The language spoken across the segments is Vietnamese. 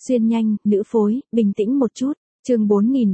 Xuyên nhanh, nữ phối, bình tĩnh một chút. Chương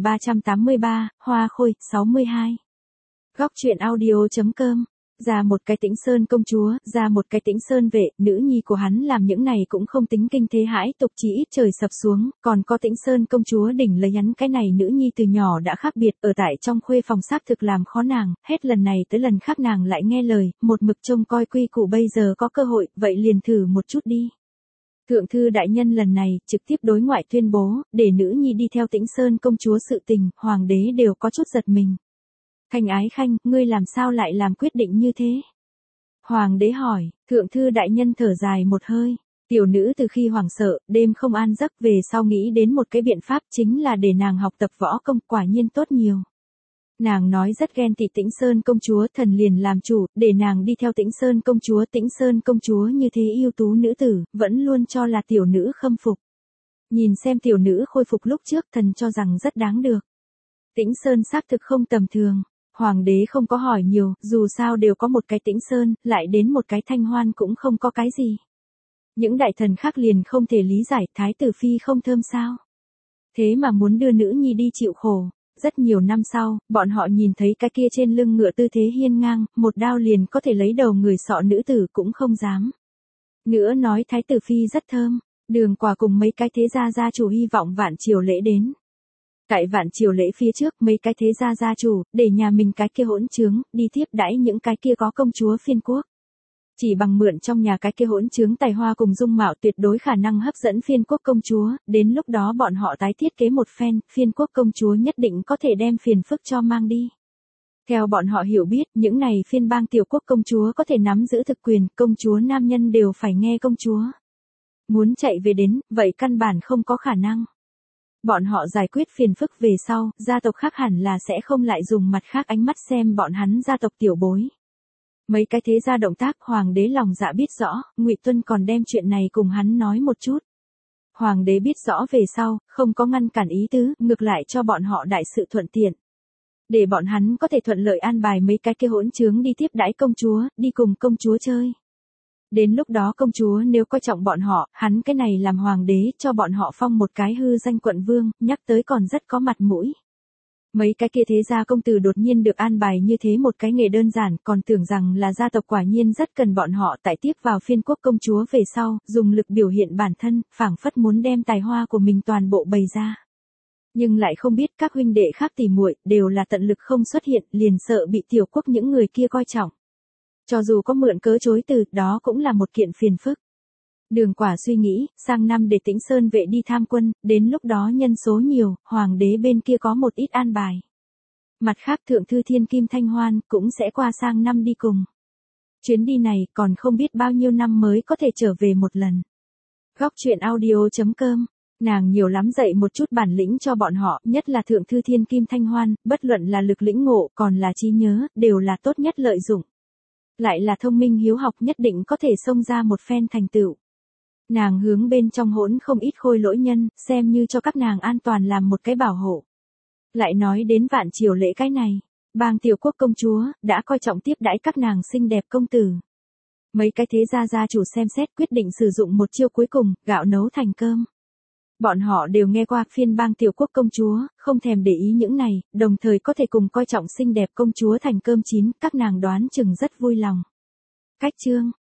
4383, Hoa Khôi, 62. Góc truyện audio.com. Ra một cái Tĩnh Sơn công chúa, ra một cái Tĩnh Sơn vệ, nữ nhi của hắn làm những này cũng không tính kinh thế hãi tục, chỉ ít trời sập xuống, còn có Tĩnh Sơn công chúa đỉnh lấy hắn, cái này nữ nhi từ nhỏ đã khác biệt, ở tại trong khuê phòng xác thực làm khó nàng, hết lần này tới lần khác nàng lại nghe lời, một mực trông coi quy củ, bây giờ có cơ hội, vậy liền thử một chút đi. Thượng thư đại nhân lần này trực tiếp đối ngoại tuyên bố, để nữ nhi đi theo Tĩnh Sơn công chúa sự tình, hoàng đế đều có chút giật mình. Khanh ái khanh, ngươi làm sao lại làm quyết định như thế? Hoàng đế hỏi, thượng thư đại nhân thở dài một hơi. Tiểu nữ từ khi hoảng sợ, đêm không an giấc, về sau nghĩ đến một cái biện pháp, chính là để nàng học tập võ công, quả nhiên tốt nhiều. Nàng nói rất ghen tị Tĩnh Sơn công chúa, thần liền làm chủ, để nàng đi theo Tĩnh Sơn công chúa. Tĩnh Sơn công chúa như thế ưu tú nữ tử, vẫn luôn cho là tiểu nữ khâm phục. Nhìn xem tiểu nữ khôi phục lúc trước, thần cho rằng rất đáng được. Tĩnh Sơn xác thực không tầm thường. Hoàng đế không có hỏi nhiều, dù sao đều có một cái Tĩnh Sơn, lại đến một cái Thanh Hoan cũng không có cái gì. Những đại thần khác liền không thể lý giải, thái tử phi không thơm sao? Thế mà muốn đưa nữ nhi đi chịu khổ. Rất nhiều năm sau, bọn họ nhìn thấy cái kia trên lưng ngựa tư thế hiên ngang, một đao liền có thể lấy đầu người sọ nữ tử cũng không dám. Nữa nói thái tử phi rất thơm, Đường Quả cùng mấy cái thế gia gia chủ hy vọng Vạn Triều lễ đến. Tại Vạn Triều lễ phía trước, mấy cái thế gia gia chủ, để nhà mình cái kia hỗn trướng, đi tiếp đãi những cái kia có công chúa phiên quốc. Chỉ bằng mượn trong nhà cái kia hỗn trướng tài hoa cùng dung mạo tuyệt đối khả năng hấp dẫn phiên quốc công chúa, đến lúc đó bọn họ tái thiết kế một phen, phiên quốc công chúa nhất định có thể đem phiền phức cho mang đi. Theo bọn họ hiểu biết, những này phiên bang tiểu quốc công chúa có thể nắm giữ thực quyền, công chúa nam nhân đều phải nghe công chúa. Muốn chạy về đến, vậy căn bản không có khả năng. Bọn họ giải quyết phiền phức về sau, gia tộc khác hẳn là sẽ không lại dùng mặt khác ánh mắt xem bọn hắn gia tộc tiểu bối. Mấy cái thế gia động tác, hoàng đế lòng dạ biết rõ, Ngụy Tuân còn đem chuyện này cùng hắn nói một chút. Hoàng đế biết rõ về sau, không có ngăn cản ý tứ, ngược lại cho bọn họ đại sự thuận tiện. Để bọn hắn có thể thuận lợi an bài mấy cái kia hỗn trướng đi tiếp đãi công chúa, đi cùng công chúa chơi. Đến lúc đó công chúa nếu coi trọng bọn họ, hắn cái này làm hoàng đế cho bọn họ phong một cái hư danh quận vương, nhắc tới còn rất có mặt mũi. Mấy cái kia thế gia công tử đột nhiên được an bài như thế một cái nghề đơn giản, còn tưởng rằng là gia tộc quả nhiên rất cần bọn họ, tại tiếp vào phiên quốc công chúa về sau, dùng lực biểu hiện bản thân, phảng phất muốn đem tài hoa của mình toàn bộ bày ra. Nhưng lại không biết các huynh đệ khác tỉ muội đều là tận lực không xuất hiện, liền sợ bị tiểu quốc những người kia coi trọng. Cho dù có mượn cớ chối từ, đó cũng là một kiện phiền phức. Đường Quả suy nghĩ, sang năm để Tĩnh Sơn vệ đi tham quân, đến lúc đó nhân số nhiều, hoàng đế bên kia có một ít an bài. Mặt khác thượng thư thiên kim Thanh Hoan cũng sẽ qua sang năm đi cùng. Chuyến đi này còn không biết bao nhiêu năm mới có thể trở về một lần. Góc truyện audio.com. Nàng nhiều lắm dạy một chút bản lĩnh cho bọn họ, nhất là thượng thư thiên kim Thanh Hoan, bất luận là lực lĩnh ngộ, còn là trí nhớ, đều là tốt nhất lợi dụng. Lại là thông minh hiếu học, nhất định có thể xông ra một phen thành tựu. Nàng hướng bên trong hỗn không ít khôi lỗi nhân, xem như cho các nàng an toàn làm một cái bảo hộ. Lại nói đến Vạn Triều lễ cái này, bang tiểu quốc công chúa, đã coi trọng tiếp đãi các nàng xinh đẹp công tử. Mấy cái thế gia gia chủ xem xét quyết định sử dụng một chiêu cuối cùng, gạo nấu thành cơm. Bọn họ đều nghe qua phiên bang tiểu quốc công chúa, không thèm để ý những này, đồng thời có thể cùng coi trọng xinh đẹp công chúa thành cơm chín, các nàng đoán chừng rất vui lòng. Cách chương.